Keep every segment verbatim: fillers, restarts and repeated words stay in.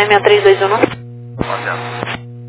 Chennai seis três dois um. Fazendo.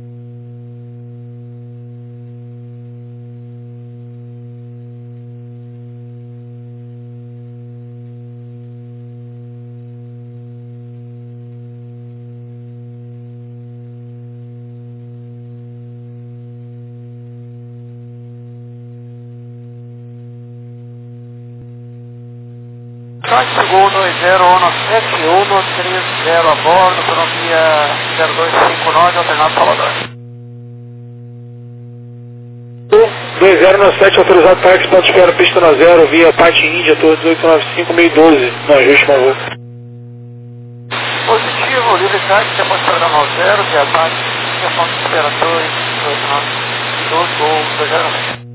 Chegou dois zero um sete um três zero a bordo, economia zero dois cinco nove, alternado Salvador. dois zero um sete, autorizado para X, ponto espera, pista na zero, via Pati Índia, Torre dezoito nove cinco, meio doze, no ajuste, por favor. Positivo, livre kart, após programa zero, via Pati Índia, ponto espera dois, oito nove, doze, gol, dois zero um.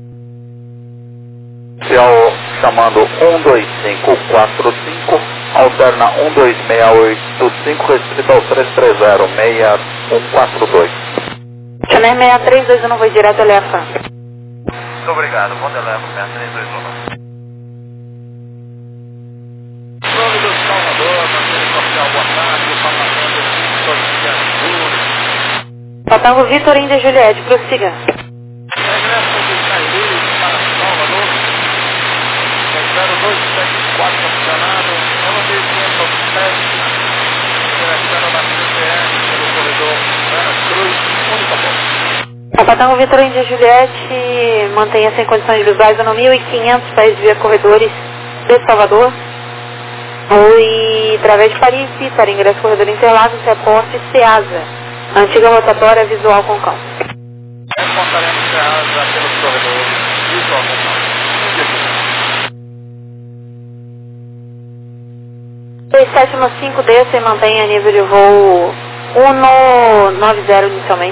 Oficial chamando um dois cinco quatro cinco, alterna um dois seis oito cinco, restrito ao três três zero seis um quatro dois. Chennai seis três dois um, vou direto ali a Fran. Muito obrigado, bom delevo, seis três dois um. Nome do Salvador, Bandeira Social, boa tarde, Parlamento, Vitor Vitor. Patango Vitor Índia Juliette, prossiga. Regresso de Cairi para Salvador. zero dois sete quatro funcionado, eu não tenho tempo sete, direção da C P R pelo corredor Vera Cruz, única ponto. A Patango Vitor Índia Juliette mantenha sem condições visuais no mil e quinhentos pés via corredores de Salvador. E através de Paris para ingresso corredor Interlagos, reporte Ceasa, antiga rotatória visual com cão. Reportaremos Ceasa pelos corredores visual com cão. seis sete um cinco, desça e mantenha nível de voo um nove zero inicialmente.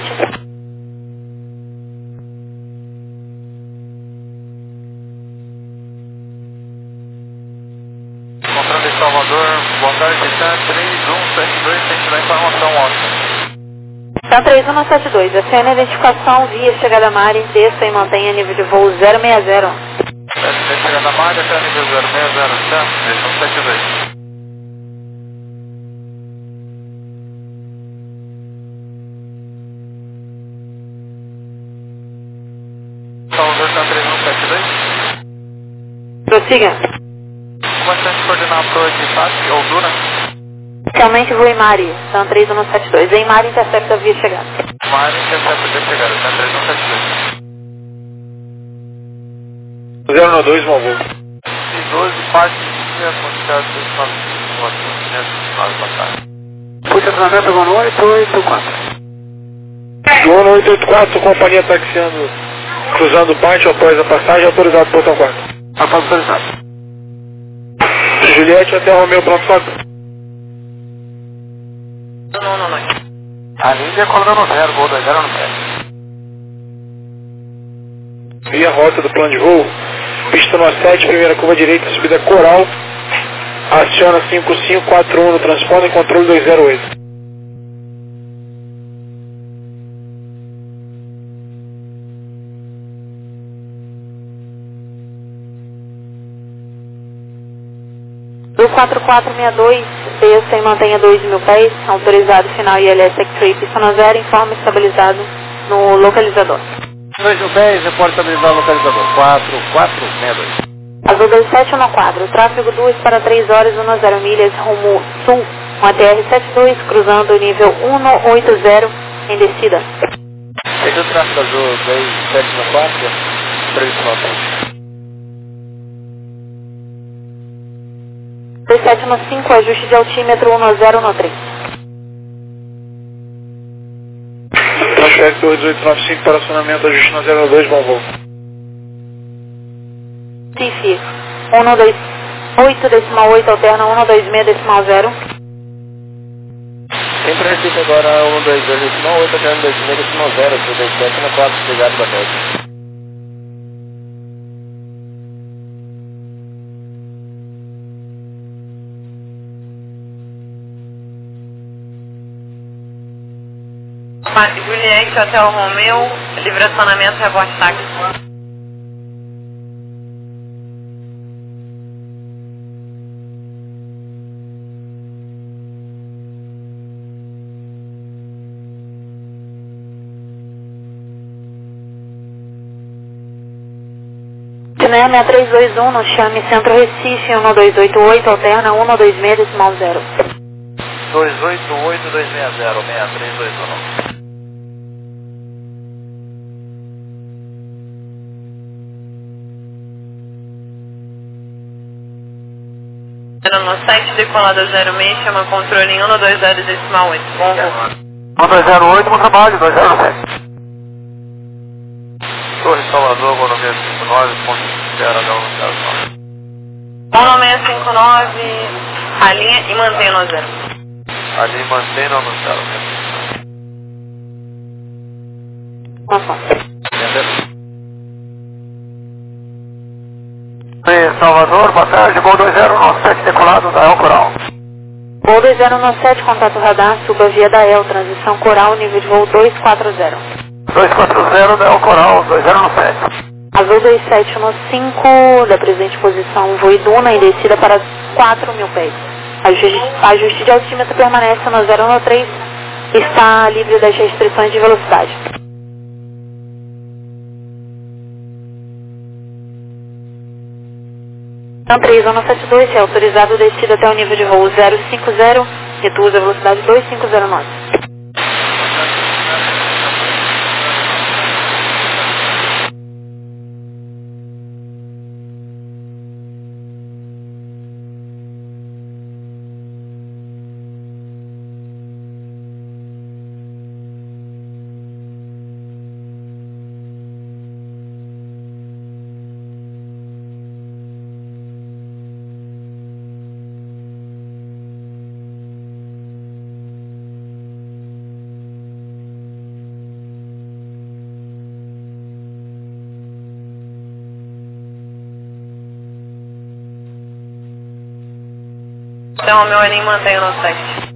Controle de Salvador, boa tarde, Tan três um sete dois, tem da informação ótima. Tan três um sete dois, acena a identificação via chegada Mari, desça e mantenha nível de voo zero seis zero. Tem chegada Mari, até nível zero seis zero, Tan três um sete dois. Salvador Tan três um sete dois. Prossiga. Comandante coordenador de Pati ou Duna. Inicialmente voo em Mari, Tan três um sete dois. Em Mari, intercepta via chegada. Mari, intercepta via chegada, Tan três um sete dois. zero dois, por favor. E doze, parte dia, quantidade de quinhentos, boa tarde. Fui treinamento agora no oito oito quatro. Gol oito oito quatro, companhia taxiando, cruzando o pátio após a passagem, autorizado portão quatro. Autorizado. Juliette até Romeu, pronto, foto. Não, não, não. A Lídia colocando zero, gol dois zero no pé. Via rota do plano de voo, pista no sete, primeira curva direita, subida Coral, aciona cinco cinco quatro um no transponder, controle dois zero oito. Do quatro quatro seis dois, desça e mantenha dois mil pés, autorizado final I L S X-Ray, pista no zero, informe estabilizado no localizador. dois mil pés, reporte estabilizado no localizador, quatro quatro seis dois. Azul dois sete um quatro, tráfego duas para três horas, dezesseis milhas, rumo sul, um A T R setenta e dois, cruzando o nível cento e oitenta em descida. Esse é o tráfego azul dois sete um quatro, três nove. dois sete um cinco, ajuste de altímetro um zero um três. Transfere Torre dezoito nove cinco para acionamento, ajuste na zero dois, bom voo. C I F um dois oito decimal oito, alterna um dois seis decimal zero. Em princípio agora um dois dois decimal oito, alterna dois seis decimal zero, dois sete um quatro, obrigado, boa tarde. Juliette, Hotel Romeu, livre acionamento, rebote táxi. Né, seis três dois um, no chame Centro Recife, um dois oito oito, alterna um dois seis, decimal zero. dois oito oito dois seis zero, seis três dois um. No site decolada zero seis, chama controle em um dois zero, decimal oito. Bom voo. um dois zero oito, bom trabalho, dois zero sete. Torre Salvador, voo no seis cinco nove, ponto de espera, H um zero nove. Voo no seis cinco nove, a linha e mantenha no zero. Ali mantém no zero. Salvador, boa tarde, Gol dois zero nove sete, decolado da El Coral. Gol dois zero nove sete, contato radar, suba via da El, transição Coral, nível de voo dois quatro zero. dois quatro zero da El Coral, dois zero nove sete. Azul dois sete um cinco, da presente posição, voo Iduna em descida para quatro mil pés. Ajuste, ajuste de altímetro permanece no zero um três, está livre das restrições de velocidade. Então três um sete dois, é autorizado descida até o nível de voo zero cinco zero, reduz a velocidade dois cinco zero nove. Então, meu Enem mantenha no site.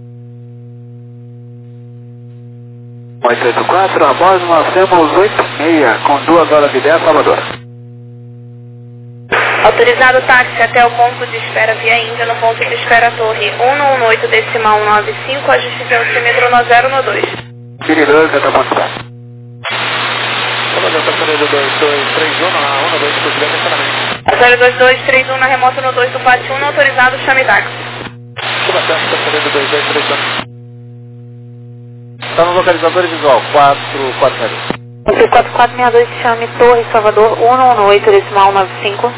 oito oito quatro, a bordo nós temos oito seis, com duas horas e dez, Salvador. Autorizado táxi até o ponto de espera via Índia, no ponto de espera Torre um um oito, decimal cento e noventa e cinco, ajuste de altímetro no zero um dois. Querido, já está ponto certo. Salvador, está saindo dois dois três um, na um dois, por direito estacionamento. zero dois dois três um na remota no dois do Pátio um, autorizado, chame táxi. Subatão, está saindo dois dois três um. Está no localizador visual, quatro quatro zero. quatro quatro seis dois, chame Torre Salvador um um oito, decimal nove cinco.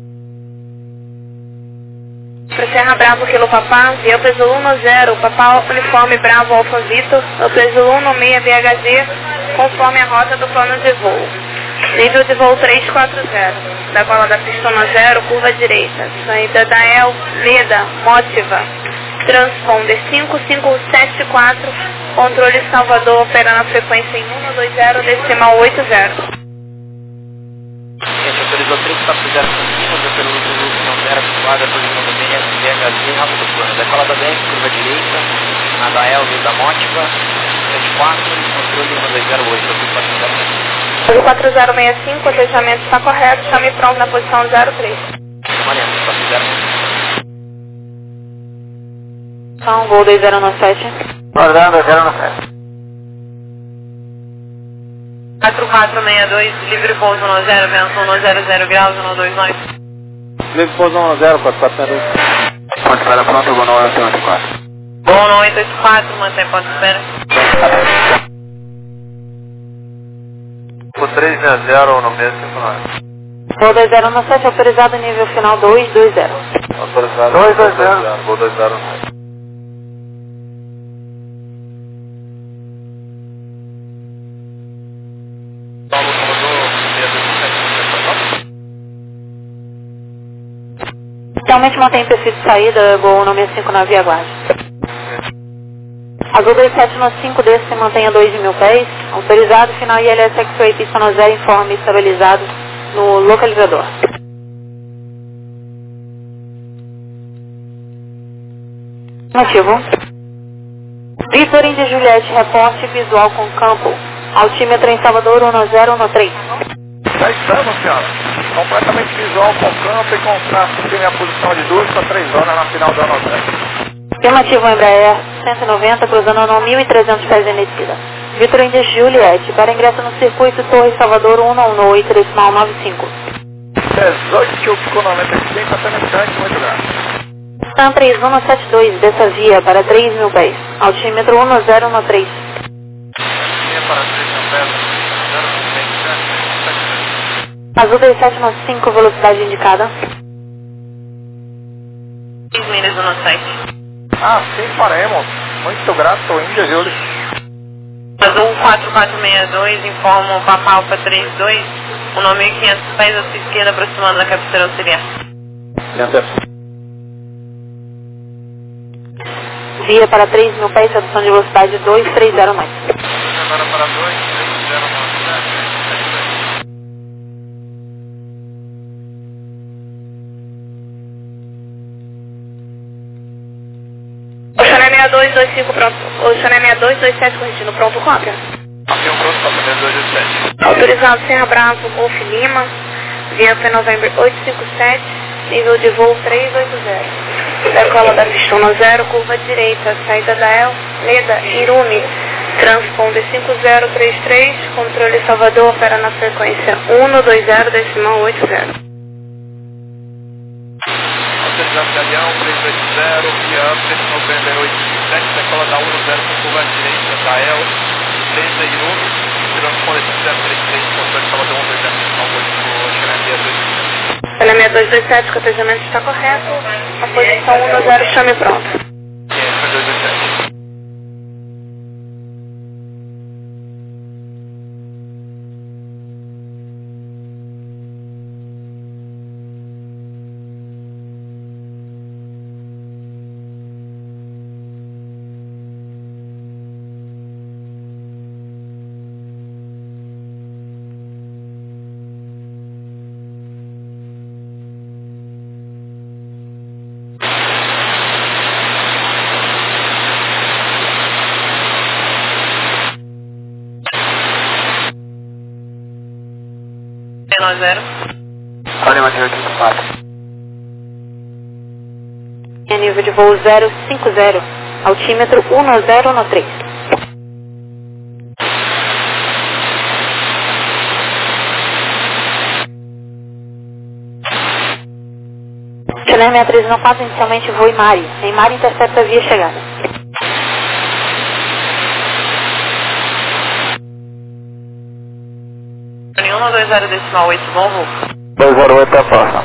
Para Serra Bravo, Kilo Papá, via Peso um zero, Papá Uniforme Bravo Alfa Vitor, no Peso um seis B H Z, conforme a rota do plano de voo. Nível de voo três quatro zero, da cola da pista no zero, curva direita, saída da El, Leda, Mótiva, transponder cinco cinco sete quatro, controle Salvador, operando a frequência em um dois zero, decimal oito zero. Gente, autorizou três quatro zero centímetros, pelo uso não zero, quadra, posição do B H Z, rápido plano. Da cola da D F, curva direita, na da El, da Mótiva, sete quatro, controle um dois zero oito, quatro quatro zero seis cinco, o fechamento está correto, chame pronto na posição zero três. Então, Gol dois zero nove sete. Guardando, dois zero nove sete. quatro quatro seis dois, livre pouso no zero, vento no zero zero graus, no dois nove. Livre pouso no zero, quatro quatro zero. Ponto de espera pronto, vou no oito oito quatro. Bom no oito oito quatro, mantém ponto de espera. O três seis zero no mesmo cinco nove. Gol dois zero nove sete, autorizado nível final dois dois zero. Autorizado dois dois zero. Gol dois zero nove. Realmente mantém perfil de saída, Gol seis cinco nove e aguarde. Azul dois sete cinco, desse se mantenha dois mil pés. Autorizado, final I L S X-Ray, pista no zero, informe estabilizado no localizador. Motivo. Vitor Índia Juliette, reporte visual com campo. Altímetro em Salvador um zero um três. Já estamos, senhora. Completamente visual com campo e com traço de minha posição de duas para três zonas na final da nove. Afirmativo Embraer cento e noventa, cruzando no mil e trezentos pés em descida. Vitor Índia Juliette, para ingresso no circuito Torre Salvador um um oito, decimal nove cinco. dezoito com noventa e cinco, até nesse muito grande. Stan três um sete dois, dessa via para três mil pés. Altímetro um zero um três. Via para três mil pés, zero sete. Azul dois sete nove cinco, velocidade indicada. seis milhas do nosso site. Ah, sim, faremos. Muito grato, Índia, Júlio. Azul quatro quatro seis dois, informa o Papa Alfa trinta e dois, um nove mil e quinhentos pés à sua esquerda, aproximando da cabeceira auxiliar. Via para três mil pés, redução de velocidade dois três zero mais. Agora para dois três zero nove. Oceano seis dois dois cinco pronto. Oceano seis dois dois sete corrigindo, pronto, cópia. Aqui um pronto para dois dois sete. Autorizado Serra Bravo, Golf Lima, via P November oitocentos e cinquenta e sete, nível de voo trezentos e oitenta. Decola da pista um zero, curva direita, saída da El, Leda, Irune, transponder cinco zero três três, controle Salvador, opera na frequência um dois zero decimal oito zero. Autorizado de avião três dois zero, via P November oitocentos e cinquenta e sete, decola da um zero com curva direita da El, Leda, Irune, transponder cinco zero três três, controle Salvador um dois zero decimal oito zero. Pela seis dois dois sete, o cotejamento está correto. A posição um zero, chame pronto. zero. Olha, oitenta e quatro. É nível de voo zero cinco zero, altímetro um zero um três. Channel seis três um quatro, inicialmente voo em Mari. Em Mari intercepta via chegada. um dois zero decimal oito, bom voo. dois zero oito é a próxima.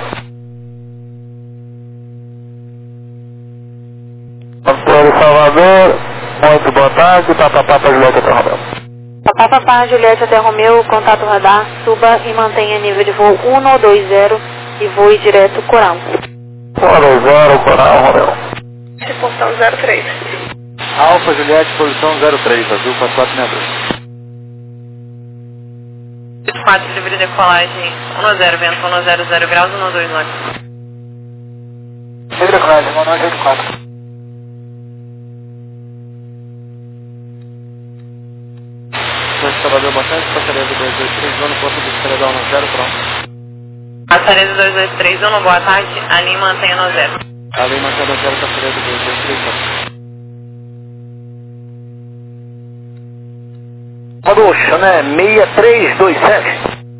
Controle Salvador, muito boa tarde, Papapá para Juliette até Romeu. Papapá Juliette até Romeu, contato radar, suba e mantenha nível de voo um dois zero e voe direto Coral. um dois zero, Coral, Romeu. Posição zero três. Alfa Juliette, posição zero três, azul quatro quatro seis dois. quatro, livre decolagem um zero, vento um zero zero graus, um dois nove. Livre decolagem um nove oito quatro. Salvador bastante, passaria do dois dois três um no ponto de Estrela um zero, pronto. Passaria do dois dois três um, boa tarde, ali mantenha no zero. Ali mantenha no zero, passaria do dois dois três um. Ocean, né? seis três dois sete.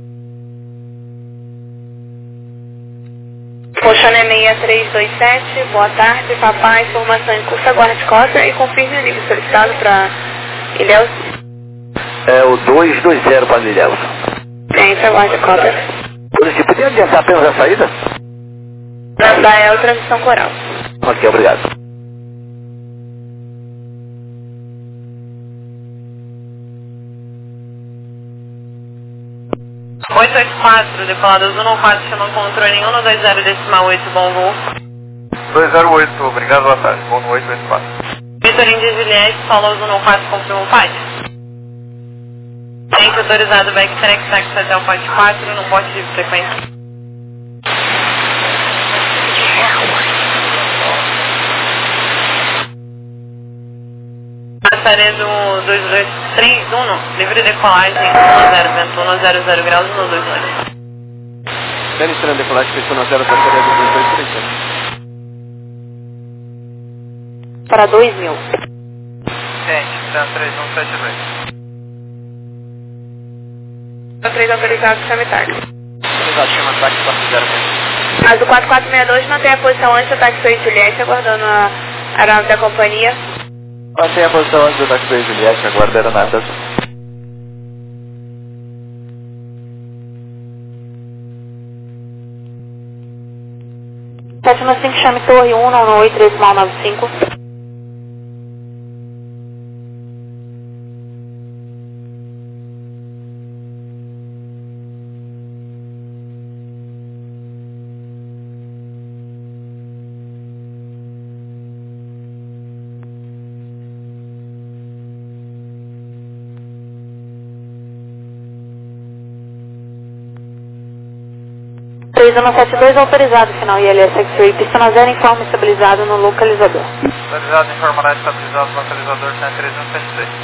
Ocean seis três dois sete, boa tarde, papai, informação em curso, aguarde cópia e confirme o nível solicitado para Ilhéus. É o dois dois zero para Ilhéus. Gente, aguarde cópia. Você podia adiantar apenas a saída? Da El, transição Coral. Ok, obrigado. oito oito quatro, decolado azul um quatro, chama controle em um dois zero decimal oito, bom voo. dois zero oito, obrigado, boa tarde, bom oito oito quatro. Vitor Indy Juliette, solo azul um quatro, confirma o P A D. Tem autorizado backtrack, taxi até o P A D quatro, no poste de frequência. Passaria do dois dois três um, livre decolagem um zero, vento um zero zero graus, um dois nove. Série estranha decolagem, pista um zero, passaria do dois dois três um. Para dois mil. Gente, tá três um sete dois. três autorizado, chame tarde. três Negativo, ataque quatro zero seis. Azul quatro quatro seis dois mantém a posição antes do ataque Foi Juliette, aguardando a aeronave da companhia. Mantém a posição antes do ataque Foi Juliette, aguarda a aeronave da Azul. sete nove cinco, chame torre um, não oito, três mal nove cinco. três um sete dois autorizado, final I L S X-Ray, pista na zero, informe estabilizado no localizador. Estabilizado, informará estabilizado no localizador cem três um sete seis.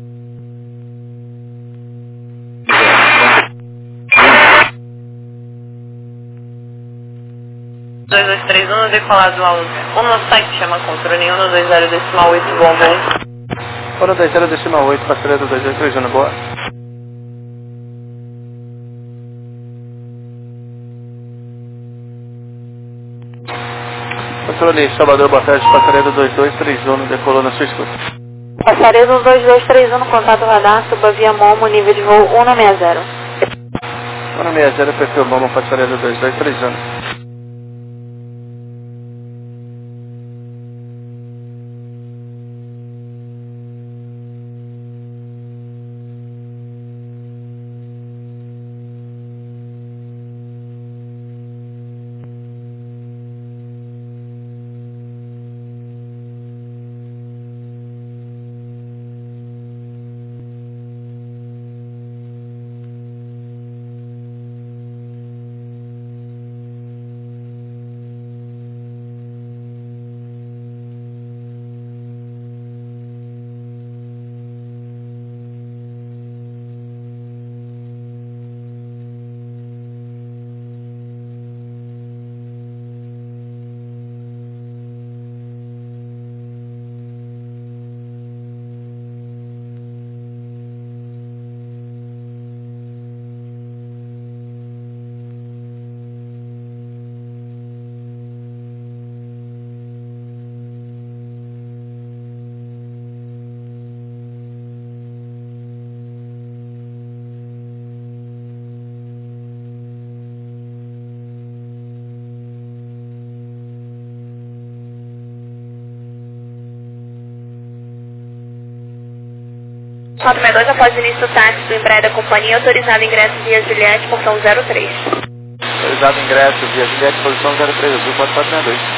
dois dois três um, decolado ao um no site, chama controle um no dois zero decimal oito, bom voo. um no dois zero decimal oito, passaria do dois dois três um, boa. Controle Salvador, boa tarde, passaredo dois dois três um, decolou na sua escuta. Passaredo dois dois três um, contato radar, suba via Momo, nível de voo um nove zero. um nove zero, perfil Momo, passaredo dois dois três um. quatro seis dois, após o início do táxi do Embraer da companhia, autorizado ingresso via Juliette, posição zero três. Autorizado ingresso via Juliette, posição zero três, Azul quatro quatro seis dois.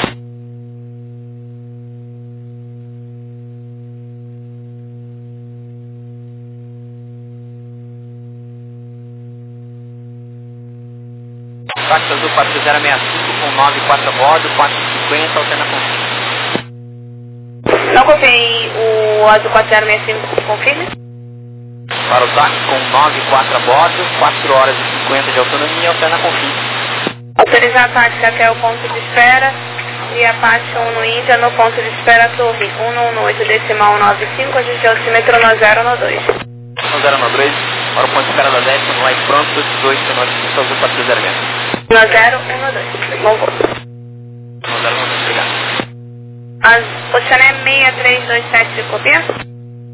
Táxi Azul quatro zero seis cinco com nove quatro a bordo, quatro cinquenta, altena confirme. Não confirme o Azul quatro zero seis cinco, confirme. Para o táxi com nove quatro a bordo, quatro horas e cinquenta de autonomia, altena confirme. Autorizar a tática até o ponto de espera e a parte um no Índia no ponto de espera torre um um oito decimal nove cinco, ajuste o alcímetro no zero no dois. No zero no dois, para o ponto de espera da décima, no light pronto, dois tenor cinco, Azul quatro zero seis. No zero um no dois. Bom voo. No zero no dois, obrigado. As Oceané seis três dois sete de copia.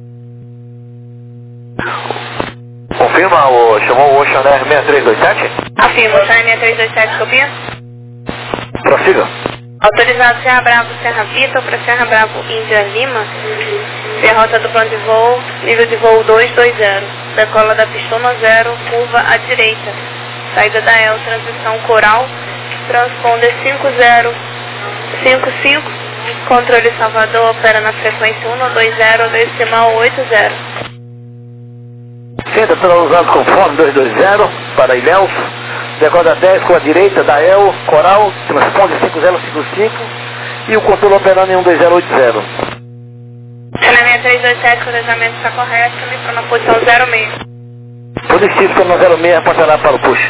Confirma, o, chamou o Ocean Air seis três dois sete? Afirma, Oceané seis três dois sete, copia. Prossiga. Autorizado Serra Bravo, Serra Vitor para Serra Bravo, Índia Lima. Via rota do plano de voo, nível de voo dois dois zero. Decola da pistona zero, curva à direita. Saída da E L, transição coral, transponder cinco zero cinco cinco. Controle Salvador, opera na frequência um dois zero decimal oito zero. Senta pela usado conforme dois dois zero para Ilhéus, decola dez com a direita da E L, coral, transponder cinco zero cinco cinco e o controle operando em um dois zero oito zero. Seis três dois sete, o cruzamento está correto, me para na posição zero seis. Positivo no zero seis, passará para o push.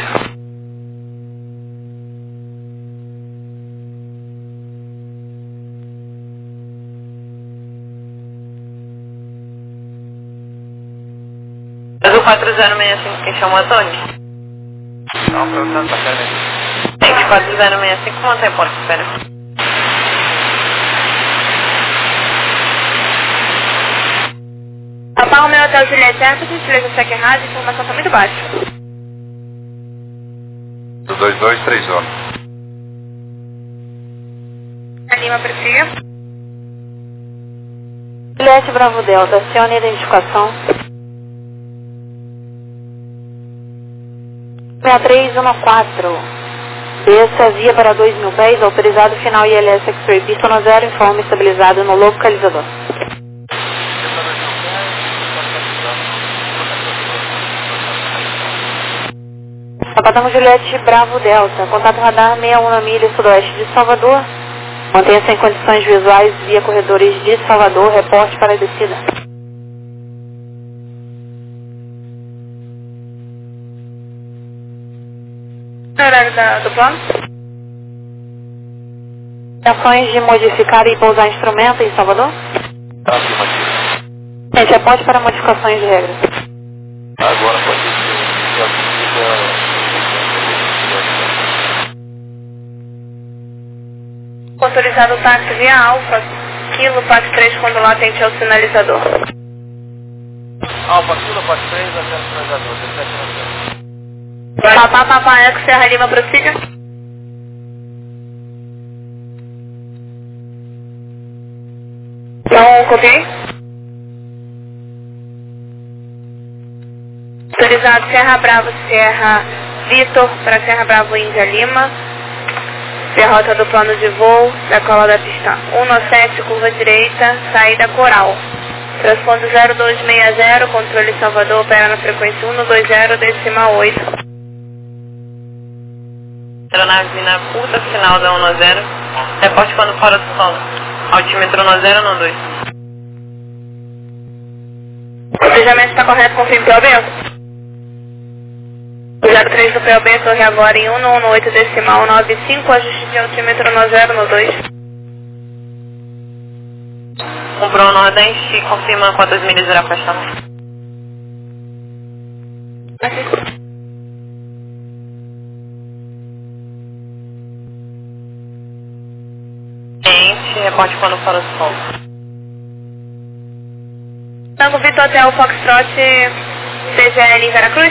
Azul quatro zero seis cinco, quem chamou a Tony? Não, perguntando pra cá, vinte e quatro zero seis cinco, mantém ponto de espera. Papá, o meu hotel Juliette Air, por gentileza, cheque errado, a informação tá muito baixa. Do dois dois três um. A Lima prossiga. Juliette Bravo Delta, acione a identificação. seis três um quatro. Desça via para dois mil pés, autorizado final I L S X-Ray, pista no zero, informe estabilizado no localizador. Sapatão Juliette Bravo Delta, contato radar sessenta e um na milha sudoeste de Salvador. Mantenha-se em condições visuais via corredores de Salvador, reporte para a descida. Horário da, do plano? Ações de modificar e pousar instrumento em Salvador? Tá, afirmativo. Gente, reporte para modificações de regras. Agora pode ser a vida. Autorizado o táxi via Alfa, Kilo, Pax três, quando lá atente ao sinalizador. Alfa, Kilo, Pax três, até o sinalizador, dezessete nove. Papá, Papá, Eco, Serra Lima, prossiga. Então, copiei. Autorizado Serra Bravo, Serra Vitor, para Serra Bravo, Índia Lima. Via rota do plano de voo, decola da pista um sete, curva direita, saída Coral. Transpondo zero dois seis zero, controle Salvador, opera na frequência um dois zero, decimal oito. Aeronave na curta, final da um zero. Reporte quando fora do solo. Altímetro um zero um dois. O planejamento está correto, confirme P O B? zero três do P O B, torre agora em um um oito, decimal nove cinco, ajuste de altímetro um zero um dois. Comprou o Nordeste, confirma quantas milhas irá fechar. Gente, reporte quando fora do sol. Tango Vitor Hotel Foxtrot, C G L em Veracruz.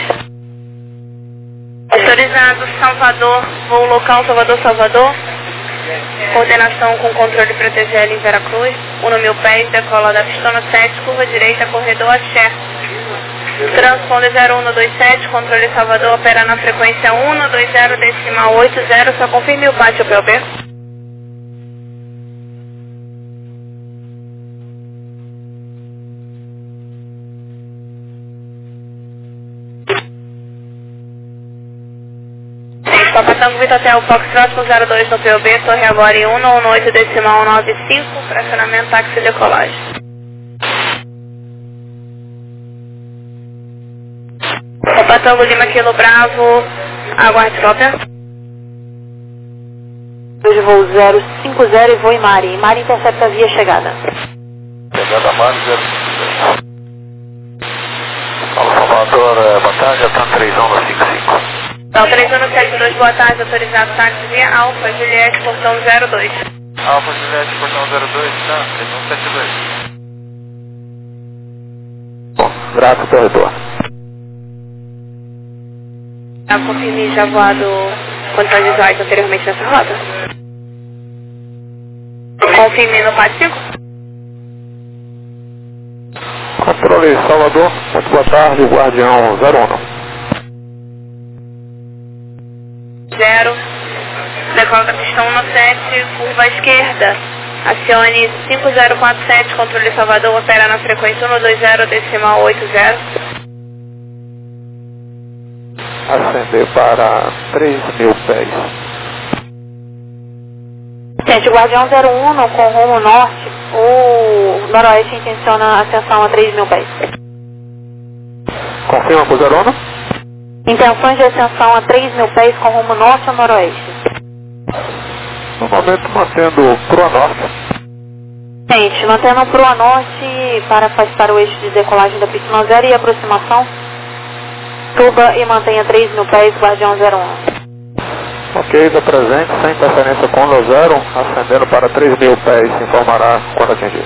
Autorizado Salvador, voo local Salvador, Salvador. Coordenação com controle para T G L em Veracruz. um mil pés, decola da pistona sete, curva direita, corredor Axé. Transponder zero um dois sete, controle Salvador, opera na frequência um dois zero, decimal oito zero, só confirme o pátio P O B. Papatango Vitor Hotel Foxtrot com zero dois no P O B, torre agora em um um oito, decimal nove cinco, fracionamento táxi decolagem. Papatango Lima Kilo Bravo, aguarde cópia. Hoje voo zero cinco zero e voo em Mari. Mari intercepta a via chegada. Chegada Mari zero cinco zero. Fala Salvador, boa tarde, Atan três um no cinco cinco. Então, três um sete dois, boa tarde, autorizado táxi via Alfa, Juliette, portão zero dois. Alfa, Juliette, portão zero dois, tá? três um sete dois. Bom, grato corredor. Já confirmei já voado condições visuais anteriormente nessa rota? Confirme no pátio cinco. Controle Salvador, muito boa tarde, Guardião zero um. zero, decola da pista um sete, curva à esquerda, acione cinco zero quatro sete, controle Salvador, opera na frequência um dois zero, decimal oito zero. Ascender para três mil pés. Gente, Guardião zero um com rumo norte, o noroeste intenciona a ascensão a três mil pés. Confirma por zero um? Intenções de ascensão a três mil pés com rumo norte ou noroeste? No momento mantendo proa norte. Gente, mantendo proa norte para afastar o eixo de decolagem da pista zero e aproximação. Suba e mantenha três mil pés, Guardião zero um. Ok, da presente, sem interferência com o zero, ascendendo para três mil pés, informará quando atingir.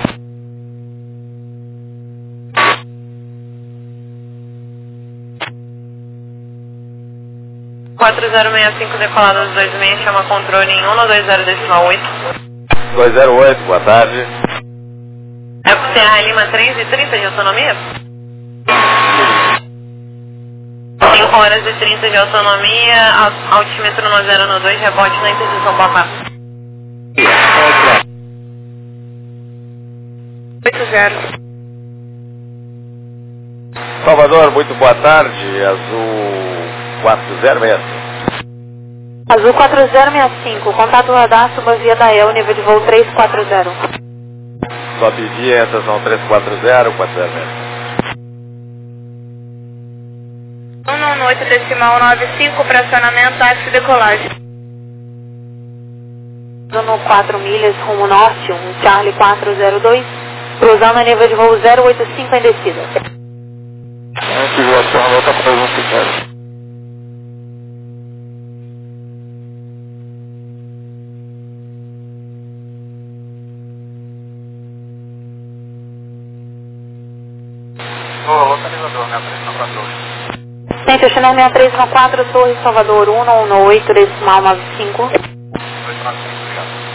quatro zero seis cinco decolado aos dois seis, chama controle em um dois zero decimal oito. dois zero oito, boa tarde. É pro Serra Lima três e trinta de autonomia? cinco horas e trinta de autonomia, altímetro no zero no dois, rebote na interseção Papá. oito zero. Salvador, muito boa tarde, Azul quatro zero seis cinco. Azul quatro zero seis cinco, contato radar, suba via da E L, nível de voo três quatro zero. Sobe via, estação três quatro zero, quatro zero seis cinco. um oito decimal nove cinco, pressionamento, táxi decolagem. No quatro milhas, rumo norte, um Charlie quatro zero dois, cruzando a nível de voo zero oito cinco em descida. Ativação, volta para um cinco. Ô, localizador, minha três nove dois. Centro Channel sessenta e três no quatro, Torre Salvador um um oito decimal nove cinco. oito nove cinco, obrigado.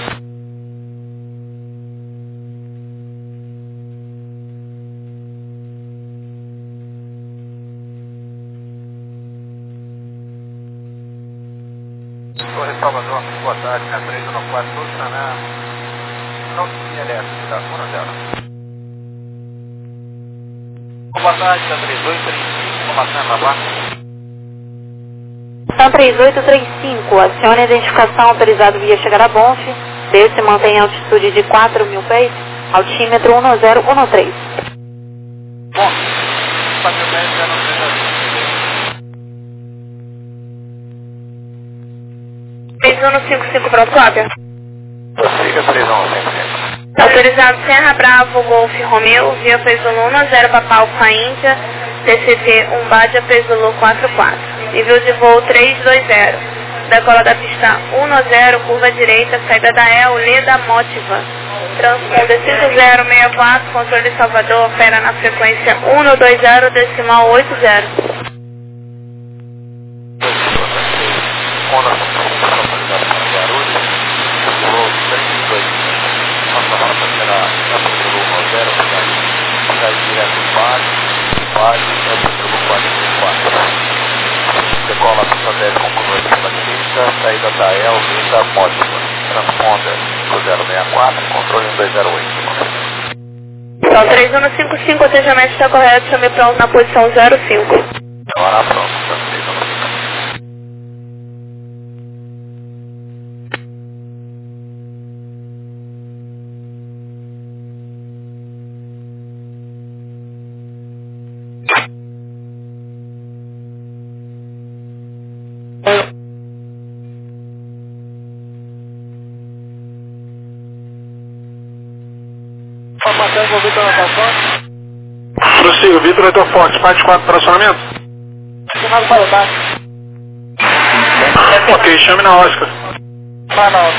Torre Salvador, boa tarde, minha três um quatro, Luciana, não tinha elétrica, um zero. Boa tarde, da três oito três cinco, comandante Babá. São três oito três cinco, acione a identificação autorizado via chegar a Bonf, desce e mantém a altitude de quatro mil pés, altímetro um zero um três. Bom, quatro mil pés, zero três um cinco cinco, pronto, cópia. Siga três um cinco cinco. Autorizado Serra Bravo, Golf Romeu, via Pesoluna um zero, Papa Alfa Índia, T C T um Badia, Pesolu quatro quatro. Nível de voo três dois zero. Decola da pista um zero, curva direita, saída da E L, Leda Motiva. Transponder cinco zero seis quatro, controle Salvador, opera na frequência um dois zero decimal oito zero. Onda autorizada para Guarulhos, voo três dois cinco. Nossa rota será Epsilon zero, sai direto em Vale, Vale, Epsilon quatro quatro. Decola a pista dez com curva pela direita, saída da E L, Leda Motiva. Transponder cinco zero seis quatro, controle um dois zero oito. Então, três um cinco cinco, atendimento está correto, chame pronto na posição zero cinco. Agora pronto, tá três um cinco. Papai envolvido na estação. Prossiga, Vitor Heitor Forte, parte quatro para acionamento. Chamado para baixo. Ok, chame na Oscar. Manaus.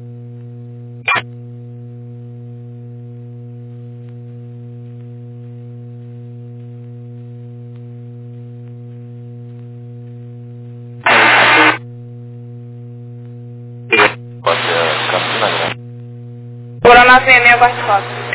Pode ser Campina Grande. Por a nove seis seis, quarto quatro.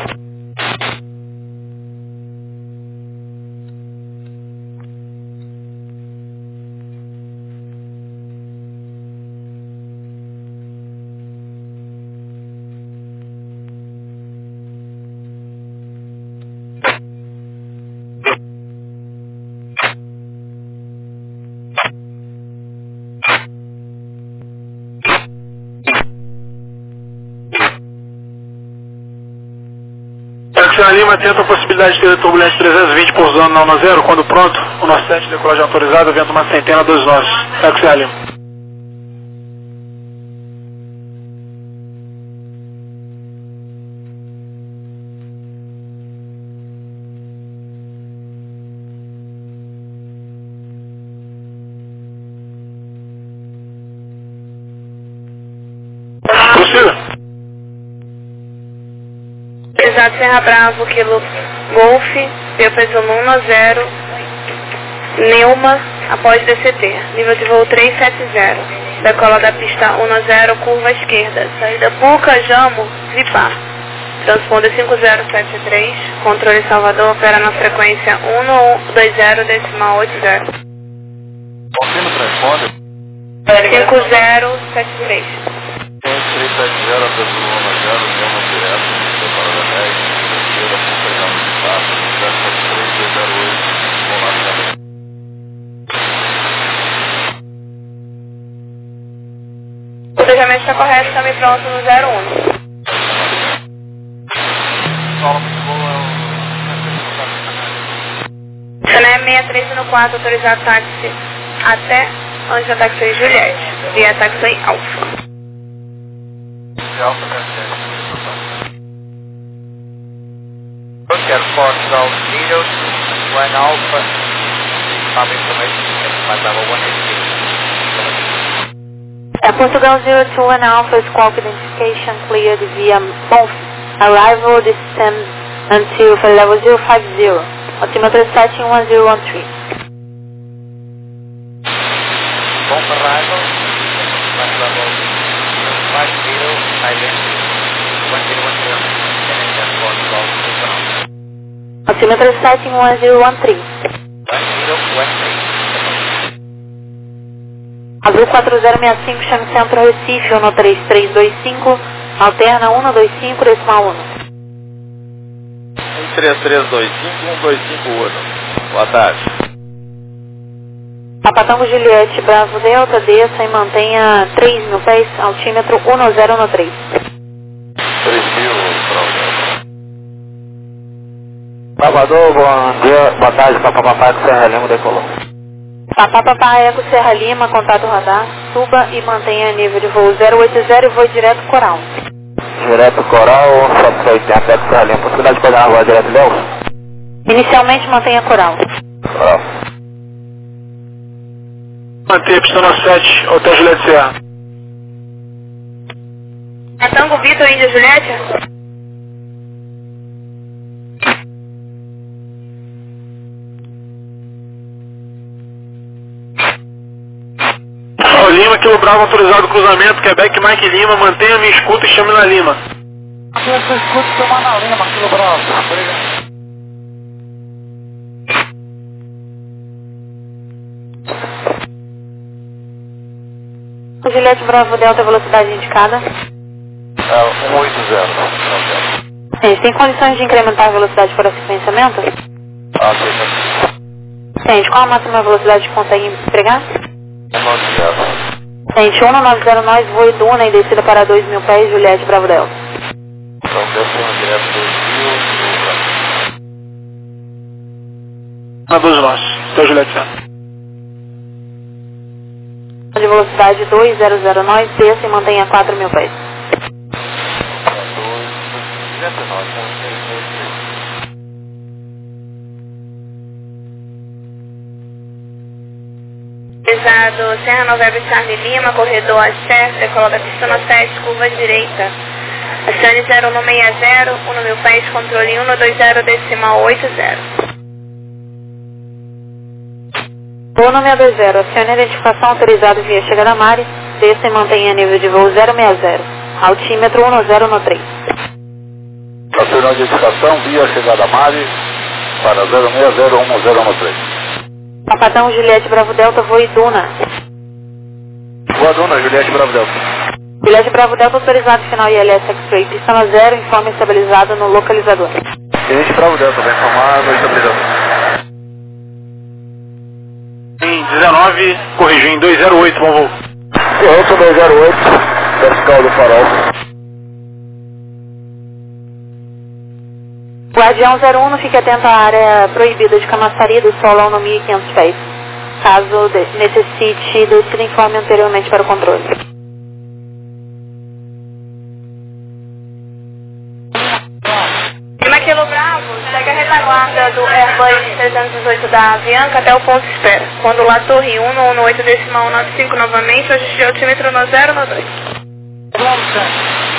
Taxi Lima tenta a possibilidade de ter turbulência trezentos e vinte por zona na um zero, quando pronto, o nosso sete decolagem autorizado, vento uma centena dos nós. Taxi Lima. Priscila. Exato, Serra Bravo, quilo Golf, deu peso um a zero, Neuma, após D C T, nível de voo trezentos e setenta, decola da pista um a zero, curva esquerda, saída Puca, Jamo, Vipar, transponder cinco zero sete três, controle Salvador, opera na frequência um dois zero decimal oito zero. Confirma o transponder. cinco zero sete três. três sete zero, peso um a zero, Neuma direto, decola da dez, esquerda, Puca, Jamo, Vipar, zero sete três dois zero oito, vamos lá, também. O planejamento está correto, estamos pronto no zero um. Fala muito boa, C N E seis três um quatro, autorizado táxi até Anja Taxi Juliette, via Taxi Alfa. Alfa Look at four twelve meters, when Alpha, some information, flight level one eighty. É Portugal zero two one Alpha, squawk identification cleared via both arrival descend until for level zero five zero, altimeter setting one zero one three. Both arrival, flight level five zero, island one zero one zero, and then four twelve, Altimeter setting one zero one three. one zero one three. Azul quatro zero seis cinco, chame Centro Recife, um três três dois cinco, alterna um dois cinco, decimal um. um três três dois cinco, um dois cinco um. Boa tarde. Papatango Juliette, Bravo Delta, desça e mantenha três mil pés, altímetro um zero um três. três mil, Bravo. Salvador, bom dia, boa tarde, Papapá, Serra Lima, decolou. Papá Papá Eco Serra Lima, contato radar, suba e mantenha nível de voo zero oito zero e voo direto Coral. Direto Coral, sete oitenta, Eco Serra Lima, possibilidade de pegar uma voz direto Deus? Inicialmente mantenha Coral. Coral. Manter pista sete, Hotel Juliette Serra. Tango Vitor, Índia Juliette? Lima, Kilo Bravo, autorizado cruzamento, Quebec, Mike Lima, mantenha minha escuta e chame na Lima. Mantenha sua escuta e chama na Lima, Kilo Bravo. Obrigado. Juliette Bravo Delta, velocidade indicada. É, um oito zero. Sim, tem condições de incrementar a velocidade para sequenciamento? Ah, sim. Gente, qual a máxima velocidade que consegue empregar? um nove zero. Gente, um nove zero nós, voo Duna e descida para dois mil pés, Juliette Bravo Delta. Então, descendo direto dois mil, Na doze nós, Hotel Juliette Serra. De velocidade dois zero zero nós, desça e mantenha quatro mil pés. Pesado, Serra Novembro Charlie Lima, corredor Axé, decola da pista sete, curva direita. Acione zero um seis zero, um mil pés, controle um dois zero decimal oito zero. Voo um seis dois zero, acione a identificação autorizada via chegada Mari, desça e mantenha nível de voo zero seis zero, altímetro um zero um três. Acione a identificação via chegada Mari para zero seis zero um zero um três. Papadão Juliette Bravo Delta, voo Duna. Boa Duna, Juliette Bravo Delta. Juliette Bravo Delta, autorizado final I L S X-Ray, pista no zero, informe estabilizado no localizador. Juliette Bravo Delta, vai informar no estabilizador. Em dezenove, corrigiu em dois zero oito, bom voo. Correto dois zero oito, vertical do farol. Guardião zero um, fique atento à área proibida de Camaçari do solo no mil e quinhentos pés. Caso de- necessite, descida informe anteriormente para o controle. Lima Kilo Bravo, segue a retaguarda do Airbus trezentos e dezoito da Avianca até o ponto de espera. Quando lá torre um um oito decimal nove cinco novamente, ajuste o altímetro no zero no dois.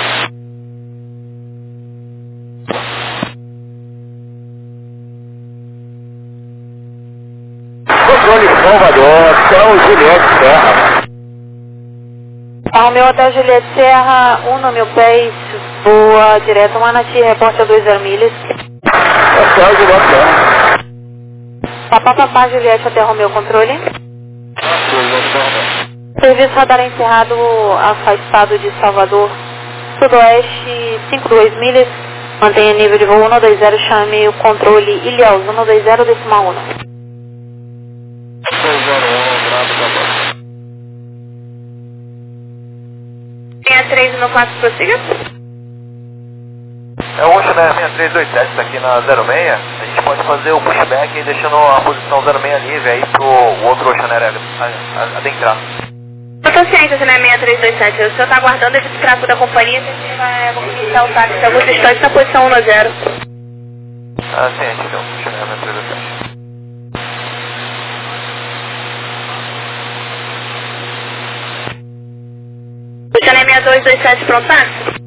Salvador, São Juliette Serra. Romeu Hotel Juliette Serra, um mil pés, voa direto Manati, reporte a dois zero milhas. Hotel Juliette Serra. Papá Papá Juliette até Romeu Controle. Serviço radar encerrado, afastado de Salvador, sudoeste, cinco dois milhas. Mantenha nível de voo um dois zero, chame o controle Ilhéus um dois zero decimal um. seis três um quatro, prossiga. É o Oceaner seis três dois sete, está aqui na zero seis. A gente pode fazer o pushback e deixando a posição zero seis livre aí pro o outro Oceaner adentrar. Eu tô ciente, Oceaner seis três dois sete. O senhor tá aguardando esse tráfego da companhia que a gente vai conquistar o táxi em alguns instantes na posição um zero. Ah, ciente, então. Oceaner seis três dois sete. Oceaner seis dois dois sete, pronto, táxi?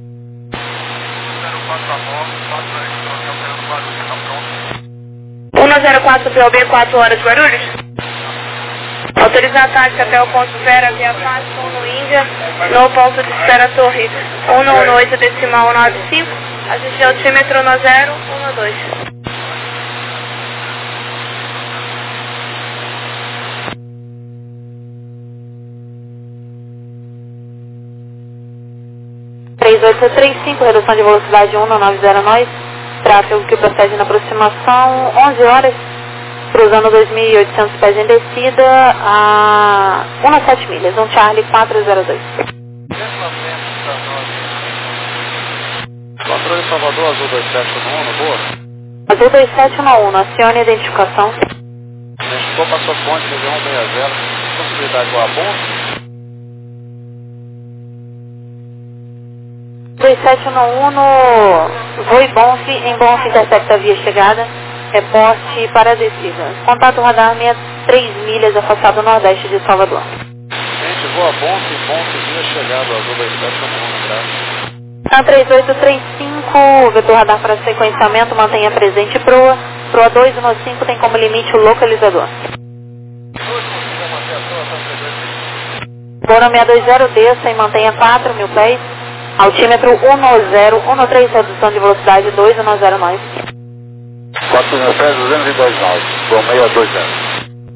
um zero quatro P O B, quatro horas, Guarulhos. Autorizar táxi até o ponto de espera via Pasco no Índia, no ponto de espera Torre um um oito decimal nove cinco, assistir altímetro um zero um dois. três oito três cinco, redução de velocidade um nove zero nós, tráfego que procede na aproximação, onze horas, cruzando dois mil e oitocentos pés em descida a um sete milhas, um Charlie quatro zero dois. Controle Salvador, Azul dois sete um um, boa. Azul dois sete um um, acione a identificação. Identificou, passou ponte, região um seis zero, possibilidade de voar bom. dois sete um um no Voe Bonf, em Bonf intercepta a via chegada, reporte para a descida. Contato radar sessenta e três milhas, afastado nordeste de Salvador. Gente, voa Bonf, Bonf, via chegada, Azul dois sete um um, no gráfico. A três oito três cinco, vetor radar para sequenciamento, mantenha presente proa. Proa dois um cinco tem como limite o localizador. Bora seis dois zero, desça e mantenha quatro mil pés. Altímetro um zero um três, redução de velocidade dois um zero nove. quatro mil pés, duzentos e dois nove, com seis dois zero.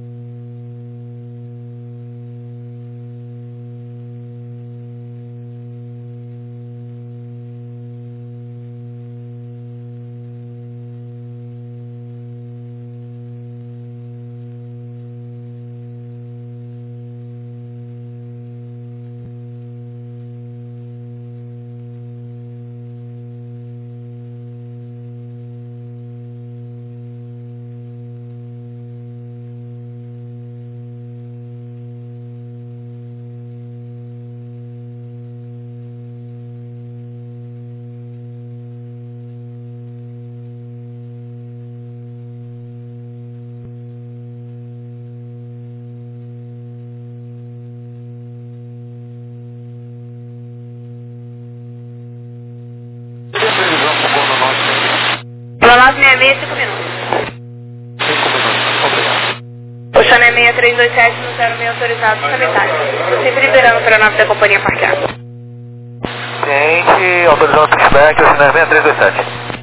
nove seis seis, cinco minutos. cinco minutos, obrigado. Oceaner seis três dois sete no zero seis autorizado, estabilidade. Sempre liberando para a nave da companhia parqueada. Ciente, autorizando o pushback, Oceaner seis três dois sete.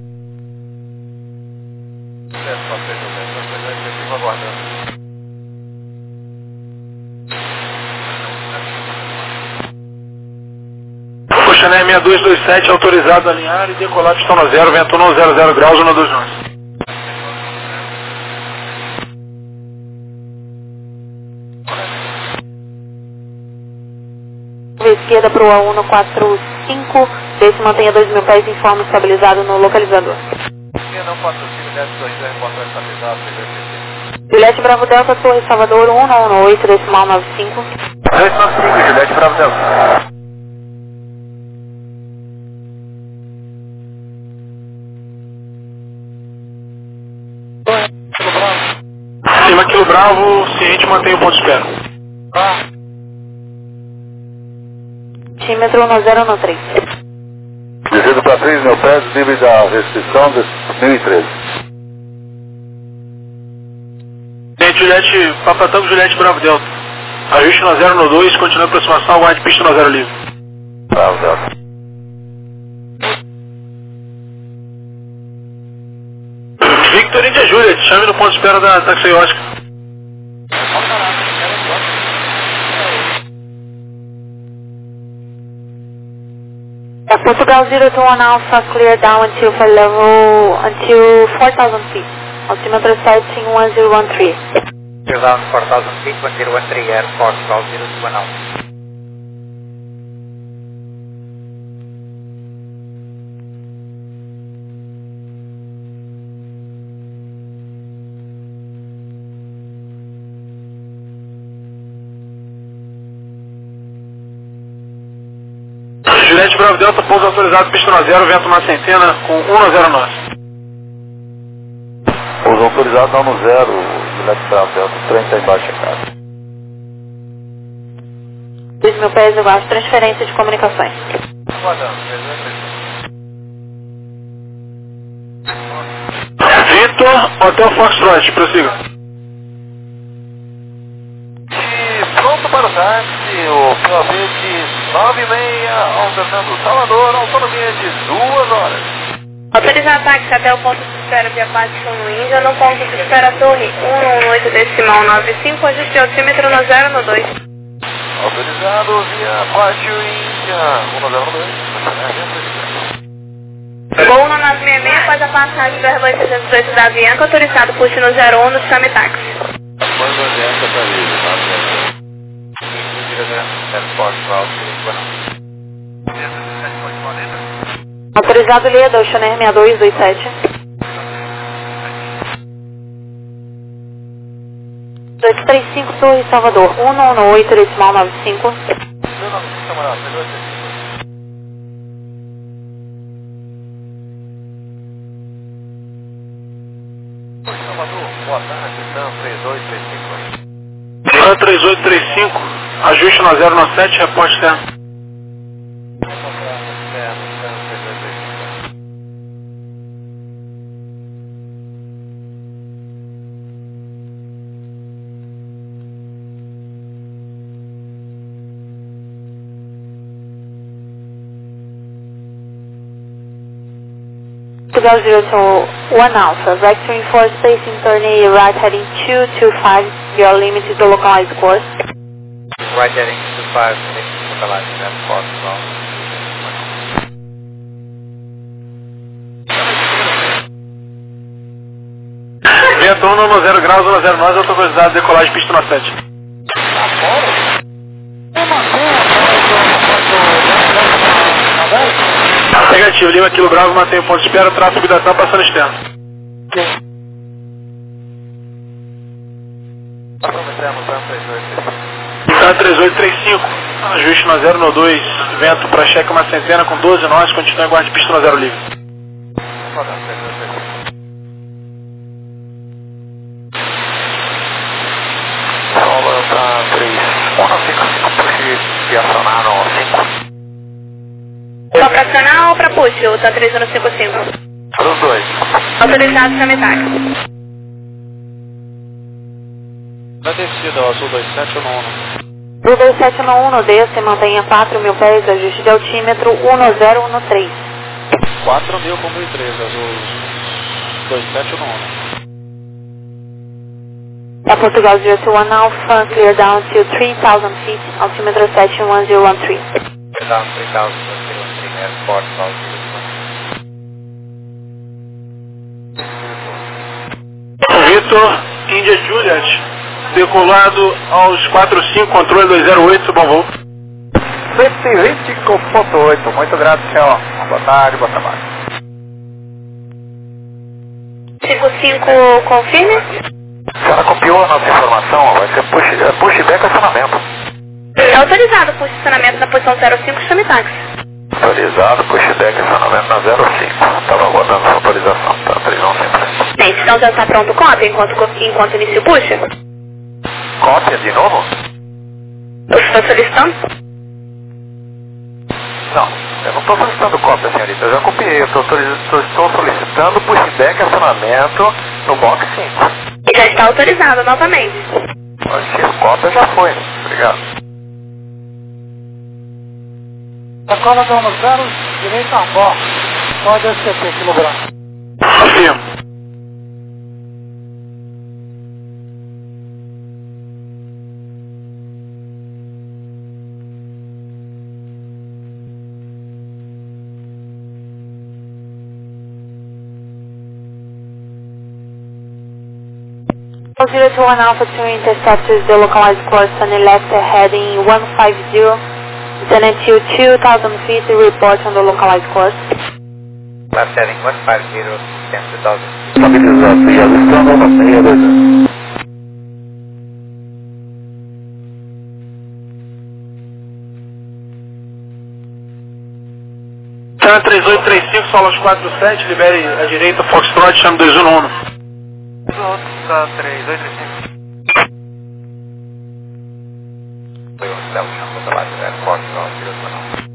Oceaner seis dois dois sete, autorizado a alinhar e decolar pistão no zero, vento um zero zero graus, um dois onze. Esquerda para o A um quatro cinco, desce mantenha dois mil pés, informe estabilizado no localizador. Não patrocínio, dez dois zero, controle estabilizado, Juliette Bravo Delta, Torre Salvador um um oito, decimal nove cinco. dois nove cinco, Juliette Bravo Delta. Cima Quilo Bravo, ciente, mantém o ponto de espera. Altímetro um zero um três. Descendo para três mil pés, livre da restrição de mil e treze. Juliette, Papa Tango, Juliette, Bravo Delta. Ajuste no zero no dois, continua a aproximação, aguarde pista no zero livre. Bravo Delta. Victor India Juliet, chame no ponto de espera da Taxi Oscar. É Portugal zero two one Alpha, clear down until for level, until four thousand feet. Altimeter setting one zero one three. Clear down four thousand feet, one zero one three, Air Portugal zero two one Alpha. Juliette Bravo Delta, pouso autorizado, pista no zero, vento uma centena com um no zero nós. Pouso autorizado não no zero, Juliette Bravo Delta, o trem está embaixo de casa. dois mil pés, eu acho, transferência de comunicações. Victor, Hotel Foxtrot, prossiga. Pronto para o táxi, o P O V de nove e meia, alternando Salvador, autonomia de duas horas. Autorizar táxi até o ponto de espera via Pátio no Índia, no ponto de espera Torre um um oito decimal nove cinco, ajuste altímetro no zero no dois. Autorizado via Pátio Índia, um no zero no dois. Voo no nove seis seis após a passagem do Airbus seiscentos e dezoito da Avianca, autorizado puxe no zero um no chame táxi. Quando a Avianca está livre, tá? Autorizado Leda, Oceaner sessenta e dois vinte e sete. dois três cinco, Torre Salvador, um um oito decimal nove cinco. Salvador, boa tarde, então, três oito três cinco. três oito três cinco, ajuste no zero no sete, reporte externo. Portugal zero two one Alpha, vectoring for spacing turning right heading two two five, your limit is the localized course. Right heading two five, localized Air Portugal. Vento um no zero graus, um no zero nós, autorizado decolagem pista no sete. Negativo, Lima Kilo Bravo, mantém o ponto de espera, tráfego da T A M passando externo. Tá três oito três cinco, ajuste no zero no dois, vento para cheque uma centena com doze nós, continua em guarda de pista no zero livre. Solo para três um cinco cinco, puxe e acionar no cinco. Só pra acionar ou pra push, ou tá três um cinco cinco? Para os dois. Autorizado chame táxi. Na descida, o azul dois sete no um. Do dois sete no um no desce, mantenha quatro mil pés, ajuste de altímetro um no zero um no três. quatro mil com mil e treze, azul dois sete no um. É Portugal zero two one Alpha, clear down to three thousand feet, altímetro setting one zero one three. Clear down three thousand, one zero one three, Air Portugal zero two one. Victor, India Juliet, decolado aos quatro cinco, controle dois zero oito, bom voo. cento e vinte ponto oito, muito grato, senhor. Boa tarde, boa trabalho. cinco cinco, confirme? A senhora copiou a nossa informação, vai ser push, pushback acionamento. É autorizado push acionamento na posição zero cinco, chame táxi. Autorizado, pushback acionamento na zero cinco. Estava aguardando essa autorização, tá? três um sempre. Bem, então já está pronto cópia enquanto, enquanto inicia o push? Cópia de novo? Eu estou solicitando? Não, eu não estou solicitando cópia, senhorita. Eu já copiei. Eu tô, tô, estou solicitando pushback acionamento no box cinco. Já está autorizado novamente. Francisco, cota já foi. Obrigado. Sacola dando zero, direita a bordo. Pode S C P, quilograma. Afirmo. zero two one Alpha two interceptors the localized course on the left heading one five zero, descend to two thousand feet, report on the localized course. Left heading one five zero, ten two thousand. Estabilizado e avistando na meia dois zero. Chama três oito três cinco, Solas quatro sete, libere a direita, Foxtrot, chama dois um um. três oito três cinco. Foi um céu, chama do lado, é forte, não, direção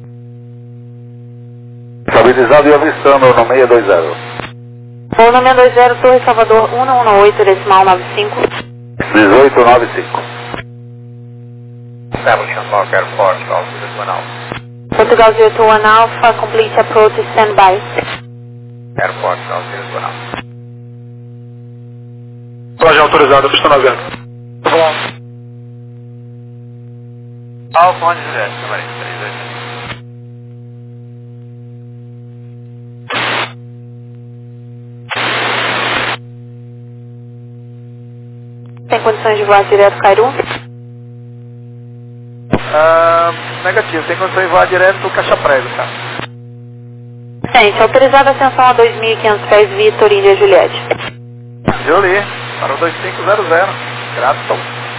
não. Estabilizado e avistando no seis dois zero. Voo no seis dois zero, Torre Salvador um um um oito, decimal nove cinco. dezoito nove cinco. Establishment Mark Airport, altitude one Alpha. Portugal zero two one Alpha, complete approach, standby. Airport, altitude one Alpha. Loja autorizada, pista noventa. Alfa, onde Juliette, número três dois zero. Tem condições de voar direto Cairu? Ah, negativo, tem condição de voar direto do Caixa Prego, tá? Gente, autorizada a ascensão a dois mil e quinhentos pés, Vitor, Índia, Juliette. Jolie, para o dois cinco zero zero. Grato.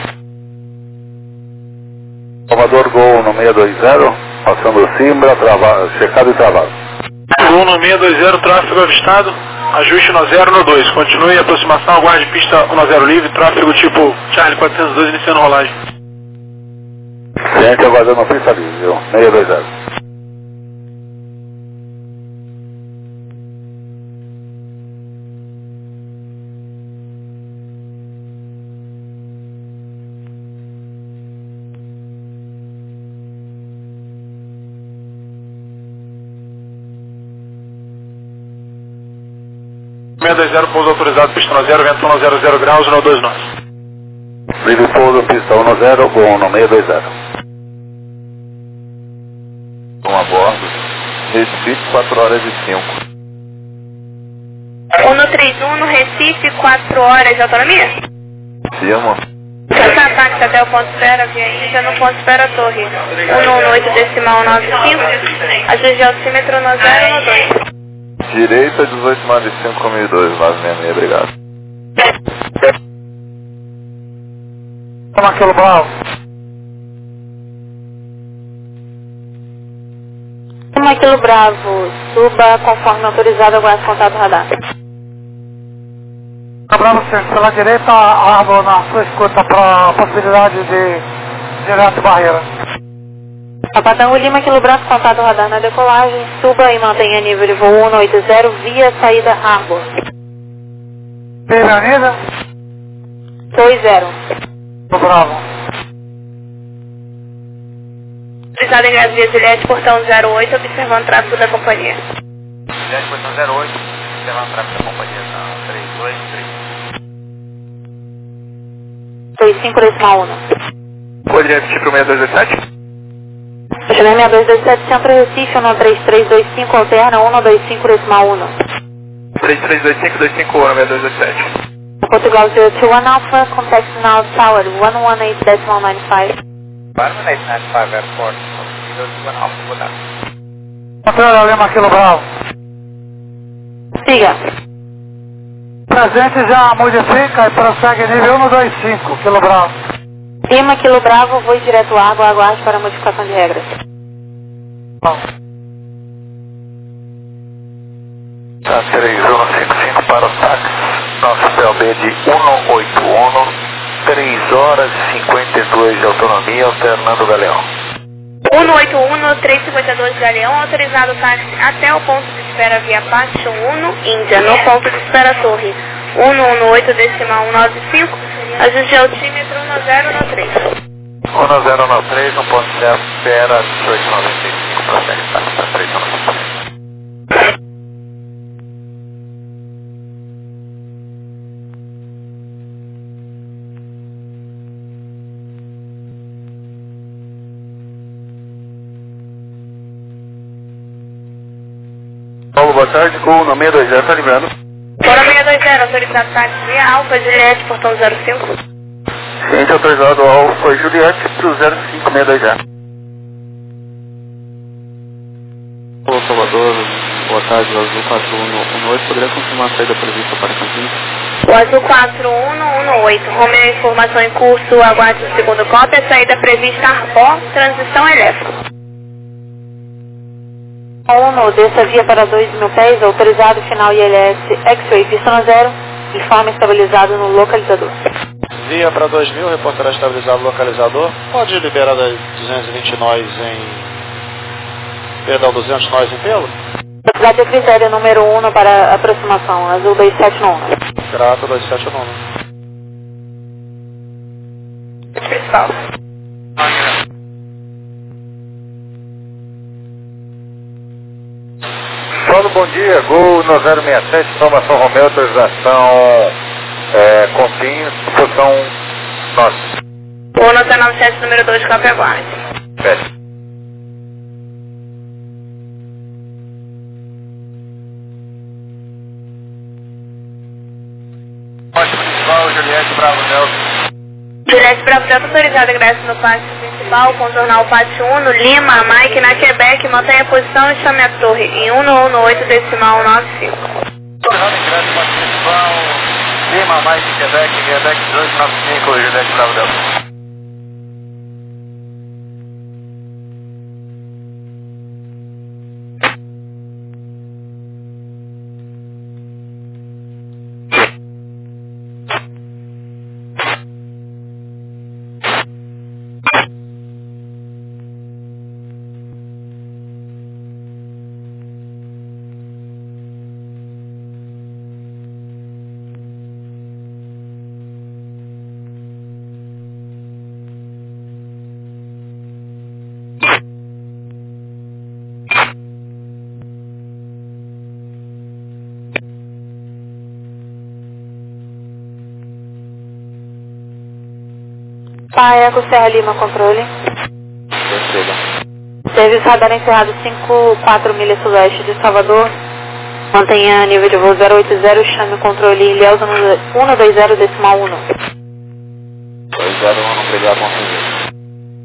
Salvador Gol no seis dois zero, passando Simbra, trava, checado e travado. Gol no seis dois zero, tráfego avistado, ajuste no zero no dois. Continue a aproximação, aguarde pista um zero livre, tráfego tipo Charlie quatrocentos e dois, iniciando rolagem. Gente aguardando pista livre, viu? seis dois zero. seis dois zero, pouso autorizado, pista um zero, vento um zero zero graus, no dois nós. Livre pouso, pista um zero, Gol no seis dois zero. Um a bordo, Recife, quatro horas e cinco. um três um no Recife, quatro horas de autonomia? Firmo. Essa táxi até o ponto zero, via Índia, no ponto zero torre. um um oito decimal nove cinco, ajuste de altímetro no zero no dois. Direita, dezoito nove cinco mil e dois, nove seis seis, obrigado. Toma aquilo, Bravo. Toma aquilo, Bravo. Suba conforme autorizado, aguarde contato radar. Bravo, pela direita, árvore na sua escuta para a possibilidade de direto barreira. Papatango Lima, aquilo, Bravo, contato radar na decolagem. Suba e mantenha nível de voo um oito zero via saída Arbor. Avenida? dois zero. Bravo. Autorizado em Gás Via Juliette, portão zero oito, observando o tráfego da companhia. Juliette, portão zero oito, observando o tráfego da companhia na três dois três. dois cinco decimal um. Poderia repetir para o seis dois dois sete? Chama seis dois dois sete, Centro Recife, um três três dois cinco, alterna um dois cinco decimal um. três três dois cinco dois cinco um, seis dois dois sete. Portugal zero two one Alpha, contact now Tower one one eight decimal nine five. one one eight nine five Airport, zero two one Alpha, boa tarde. Controle Lima, aquilo, Bravo. Siga. Presente já modifica e prossegue nível um dois cinco, quilo Bravo. Lima, Kilo Bravo, voo direto água, aguarde para modificação de regras. Bom. Tá, três um cinco cinco para o táxi, nosso P L B de um oito um, três horas e cinquenta e dois de autonomia, alternando Galeão. um oito um, três cinquenta e dois Galeão, autorizado táxi até o ponto de espera via Paixão um, Índia, no ponto de espera Torre. um um oito decimal um nove cinco, ajuste altímetro um zero um três. um zero um três, um ponto zero, espera dezoito noventa e cinco, prossegue, tá? três noventa e cinco. Paulo, boa tarde, com o nome seis dois zero, tá lembrando? Fora seis dois zero, autorizado táxi via Alfa Juliette, portão zero cinco. Ciente autorizado Alfa Juliette pro zero cinco seis dois zero. Olá, Salvador, boa tarde, Azul quatro um um oito, poderia confirmar a saída prevista para Campinas? O Azul quatro um um oito, Romeu, informação em curso, aguarde o segundo cópia, saída prevista Arbó, transição elétrica. Uno, desça via para dois mil pés, autorizado, final I L S, X-Ray, pista zero, informe estabilizado no localizador. Via para dois mil, reportará estabilizado no localizador. Pode liberar das duzentos e vinte nós em... Perdão, duzentos nós em pelo? Velocidade a critério número um para aproximação, Azul dois sete nove. Grato, dois sete nove. Principal. Paulo, bom dia, Gol no zero seis sete, informação Romeu, autorização é, Confins, posição nove. O nota nove sete, número dois, cópia aguarde. Pede. Pátio principal, Juliette Bravo Delta. Juliette Bravo Delta, autorizado ingresso no pátio principal, contornar o pátio um, Lima, Mike, na Quebec, mantenha a posição e chame a torre em um um oito decimal um nove cinco. Autorizado ingresso no pátio principal, Lima, Mike, Quebec, Quebec dezoito noventa e cinco, Juliette Bravo Delta. Paeco Serra Lima, controle. Serviço radar encerrado cinco quatro milhas sudeste de Salvador. Mantenha nível de voo zero oito zero, chame o controle Ilhéus um dois zero decimal um. dois zero um, obrigado, bom serviço.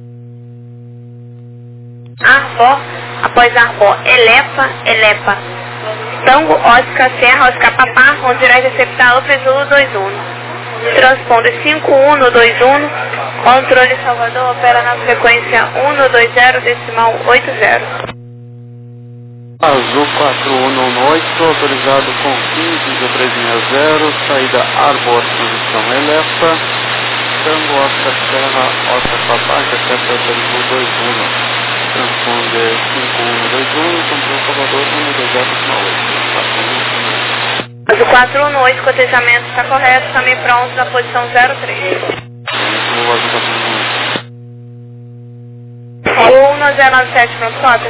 Arbó, após Arbó, Elepa, Elepa. Tango, Oscar, Serra, Oscar, Papá, onde irá receptar Alfa Zulu dois um. Transponde cinco um dois um, controle Salvador, opera na frequência um dois zero decimal oito zero. Azul quatro um um oito, autorizado com quinze três seis zero, saída Arbor, transição Elefa, Tango, Oscar, Serra, Oscar, Papá, recepta Azul dois um, transponde cinco um dois um, controle Salvador um dois zero decimal oito. Azul quatro um oito, cotejamento está correto, também pronto na posição zero três. O um zero nove sete, pronto, cota.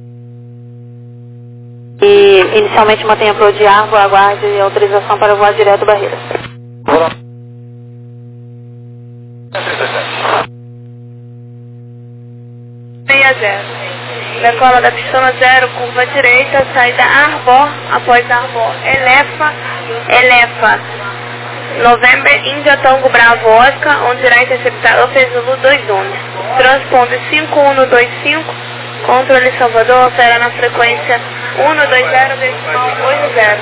E inicialmente mantenha pro de Argo, aguarde autorização para voar direto Barreira. seis zero. Decola da pistona zero, curva direita, saída Arbó, após Arbó, Elefa, Elefa, November, Índia, Tango, Bravo, Oscar, onde irá interceptar Alfa Zulu dois um. Transponde cinco um dois cinco, controle Salvador, opera na frequência um dois zero decimal oito zero.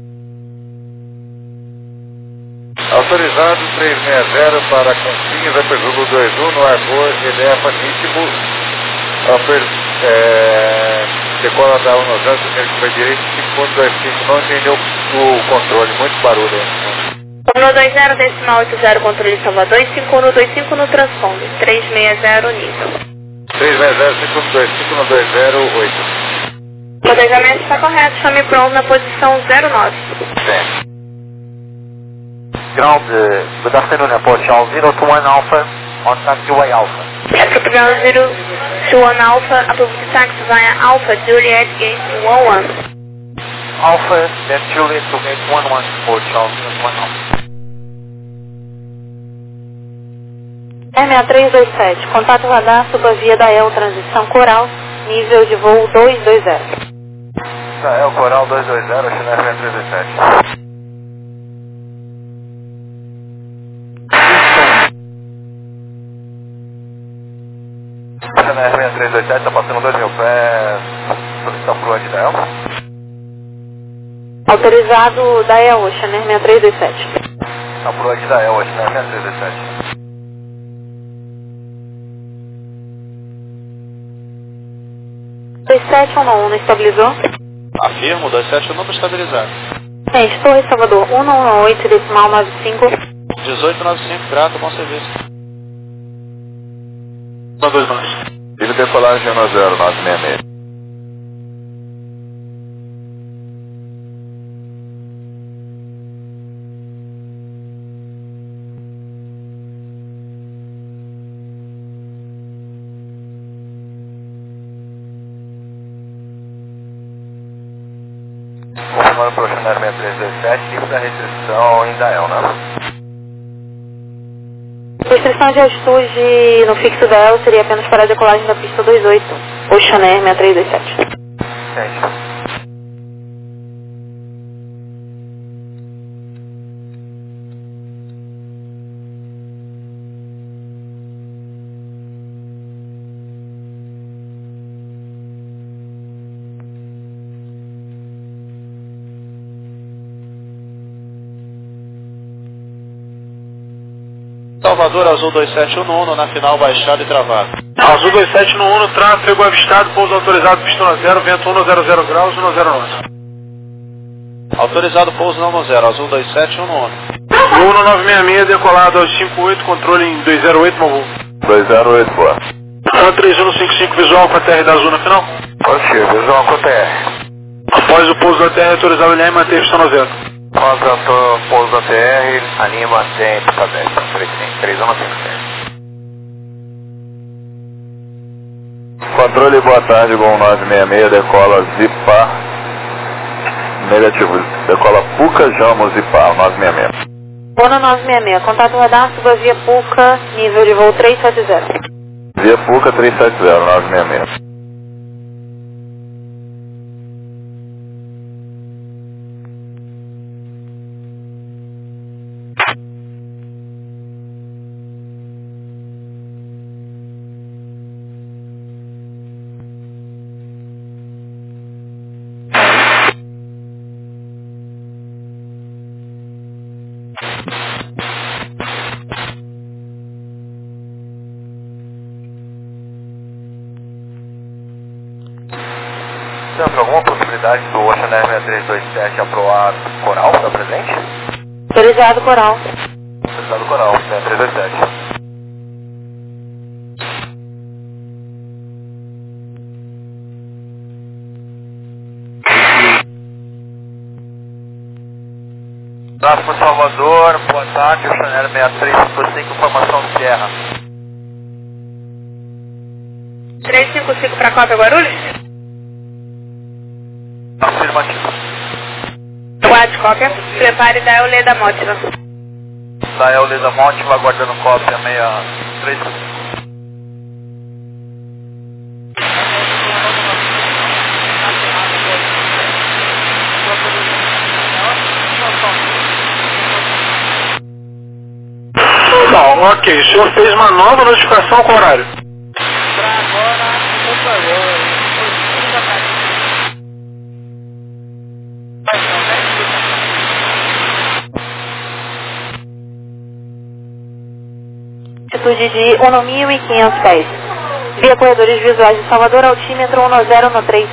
Autorizado três seis zero para Confins, Alfa Zulu dois um, no Arbor, Elefa, Ritmo, Upper, é, decola da um zero, primeiro que foi direito, cinco um dois cinco, não entendeu o controle, muito barulho aí. um dois zero decimal oito zero, controle Salvador, e cinco um dois cinco no transponde, três seis zero nível. três seis zero, cinco um dois cinco, no dois zero oito. O cotejamento está correto, chame pronto na posição zero nove. Sim. ground, uh, good afternoon, Airport Charles, zero to one Alpha, on taxiway Alpha. Airport ground zero to one Alpha, approved taxi via Alpha, Juliet Gate one one. Alpha, then Juliet to gate one one for Charles, one Alpha. R seis três dois sete, contato radar, subavia da E L, transição Coral, nível de voo dois dois zero. Da E L Coral dois dois zero, China R seis três dois sete. China R seis três dois sete, está passando dois mil pés, solicitação fluente da E L. Autorizado da E L, Ocean R seis três dois sete. A fluente da E L, Ocean R seis três dois sete. dois sete um um, estabilizou? Afirmo, dois sete um estabilizado. Gente, Torre Salvador, um um oito, decimal nove cinco. dezoito noventa e cinco, grato, bom serviço. um dois nove. Ele decolagem um zero nove seis seis. Confirmando para o China R seis três dois sete, livre da restrição em Dael, né? Restrição de altitude no fixo da E L seria apenas para a decolagem da pista dois oito, Ocean R seis três dois sete. Entendi. Salvador, Azul dois sete um um, na final baixado e travado. Azul dois sete um um, tráfego avistado, pouso autorizado, pistão zero, vento um zero zero graus, um zero nove. Autorizado pouso não no zero, Azul dois sete um um. um nove seis seis, decolado aos cinco oito, controle em dois zero oito, Mavu. dois zero oito, boa. A três um cinco cinco, visual com a T R da Azul na final. Ok, visual com T R. Após o pouso da T R, autorizado alinhar e manter pistão no zero. Contratou pouso da T R, alinha e mantém pista dez, três um cinco seis. Controle, boa tarde, Gol nove seis seis, decola Zipa, negativo, decola Puca, Jamo, Zipa, nove seis seis. Bono nove seis seis, contato radar, subavia Puca, nível de voo três sete zero. Via Puca três sete zero, nove seis seis. Temos alguma possibilidade do Ocean R seis três dois sete aprovar Coral, está presente? Autorizado Coral. Autorizado Coral, seis três dois sete. Tráfego Salvador, boa tarde, Ocean R seis três cinco cinco, informação de terra. três cinco cinco para Copa Guarulhos? Afirmativo. Quad cópia. Prepare da Eulê da Mótiva. Da Eulê da Mótiva, aguardando cópia seis três cinco. Não, ok, o senhor fez uma nova notificação com horário. Para agora, por favor. Altitude de um mil e quinhentos pés. Via corredores visuais de Salvador, altímetro um zero um três.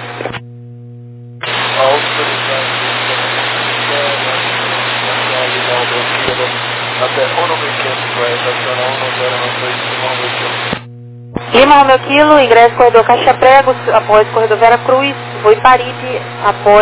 Lima Romeu Quilo, ingresso corredor Caixa Prego, após corredor Vera Cruz, voo Iparipe, após